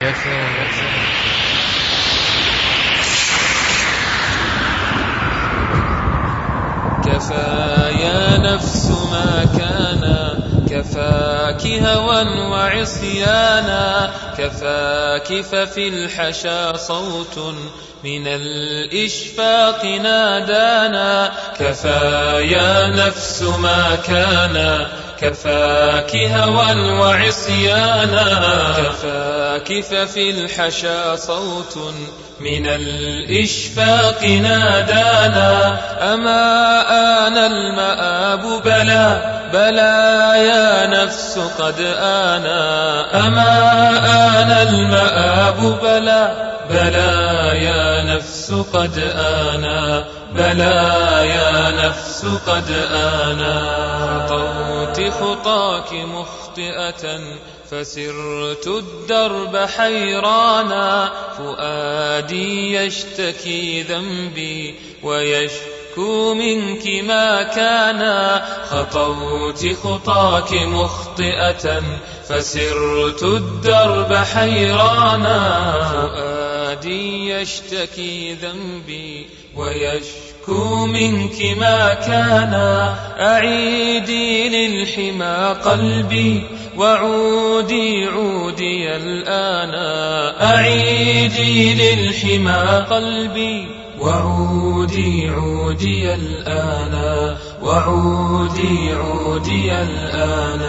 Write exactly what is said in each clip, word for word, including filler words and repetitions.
كفى يا نفس ما كان، كفاك هوى وعصيانا، كفاك ففي الحشا صوت من الإشفاق نادانا. كفى يا نفس ما كان، كفاك هوى وعصيانا، كفاك ففي الحشا صوت من الإشفاق نادانا. أما آن المآب بلى بلى يا نفس قد آنا، أما آن المآب بلى بلى يا نفس قد آنا، بلى يا نفس قد آنا. خطوت خطاك مخطئة فسرت الدرب حيرانا، فؤادي يشتكي ذنبي ويشكو منك ما كان. خطوت خطاك مخطئة فسرت الدرب حيرانا، فؤادي يشتكي ذنبي ويشكو منك ما كان. أعيدي للحمى قلبي وعودي عودي الآن، أعيدي للحمى قلبي وعودي عودي الآن، وعودي عودي الآن.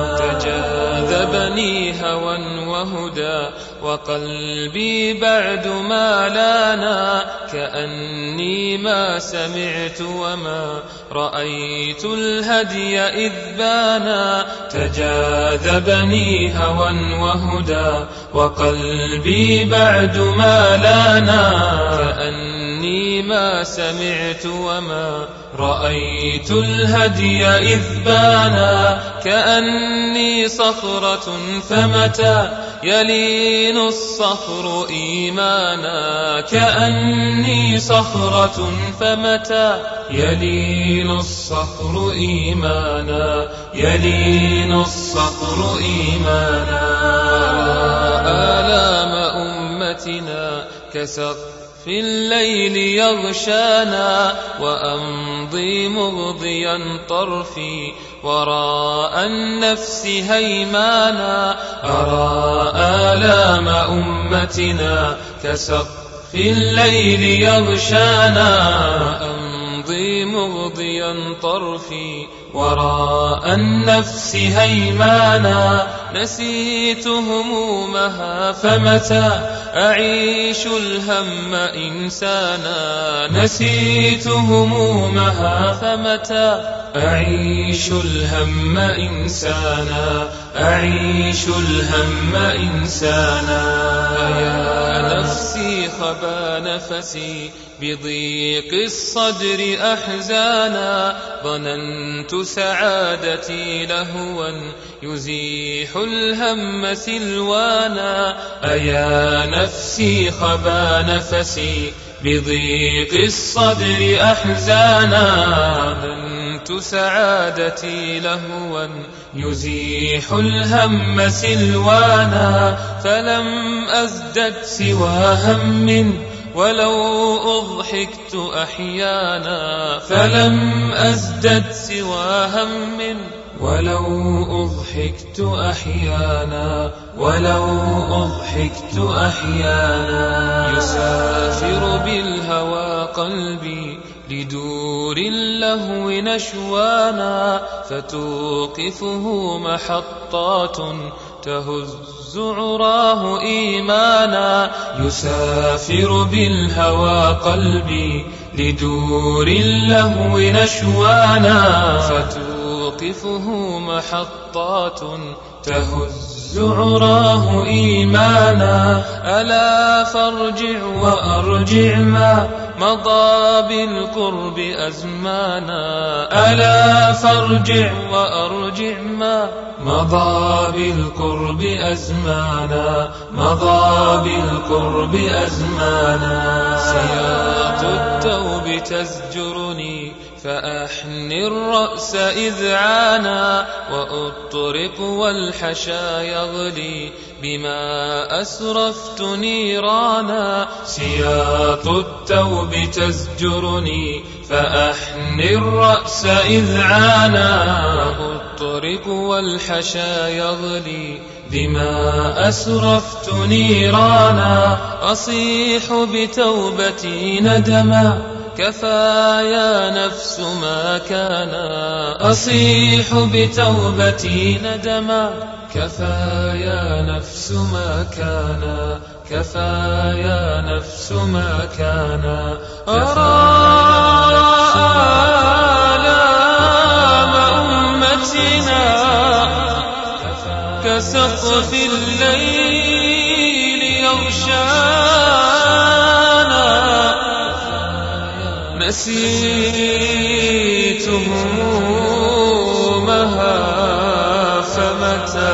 تجاذبني هوى وهدى وقلبي بعد ما لانا، كأني ما سمعت وما رأيت الهدي إذ بانا. تجاذبني هوى وهدى وقلبي بعد ما لانا، كأني ما سمعت وما رأيت الهدي إذ بانا. كأني صخرة فمتى يلين الصخر إيمانا، كأني صخرة فمتى يلين الصخر إيمانا، يلين الصخر إيمانا. آلام أمتنا كسقف في الليل يغشانا، وأمضي مغضيا طرفي وراء النفس هيمانا. أرى آلام أمتنا كسقف في الليل يغشانا، وأمضي مغضيا طرفي وراء النفس هيمانا. نسيت همومها فمتى أعيش الهم إنسانا، نسيت همومها فمتى أعيش الهم إنسانا، أعيش الهم إنسانا. يا نفسي خبا نفسي بضيق الصدر أحزانا، ظننت سعادتي لهوا يزيح الهم سلوانا. أيا نفسي خبا نفسي بضيق الصدر أحزانا، ظننت سعادتي لهوا يزيح الهم سلوانا. فلم أزدد سوى هم ولو أضحكت أحيانا، فلم أزدد سوى هم ولو أضحكت أحيانا، ولو أضحكت أحيانا. يسافر بالهوى قلبي لدور اللهو نشوانا، فتوقفه محطات تهز عراه إيمانا. يسافر بالهوى قلبي لدور اللهو نشوانا، فتوقفه محطات تهز عراه إيمانا. ألا فارجع وأرجع ما مضى بالقرب أزمانا، ألا فارجع وأرجع ما مضى بالقرب أزمانا، مضى بالقرب أزمانا. سياط التوب تزجرني فأحني الرأس إذ عانا وأطرق والحشا يغلي بما أسرفت نيرانا سياط التوب تزجرني فأحني الرأس إذ عانا وأطرق والحشا يغلي بما أسرفت نيرانا أصيح بتوبتي ندما كفى يا نفس ما كان أصيح بتوبتي ندما كفى يا نفس ما كان كفى يا نفس ما كان أرى آلام أمتنا كسقف الليل يغشانا نسيت همومها فمتى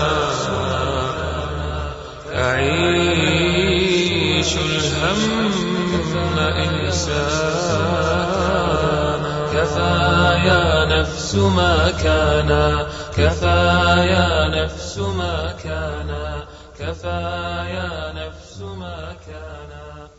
أعيش الهم إنسان كفى يا نفس ما كان كفى يا نفس ما كان كفى يا نفس ما كان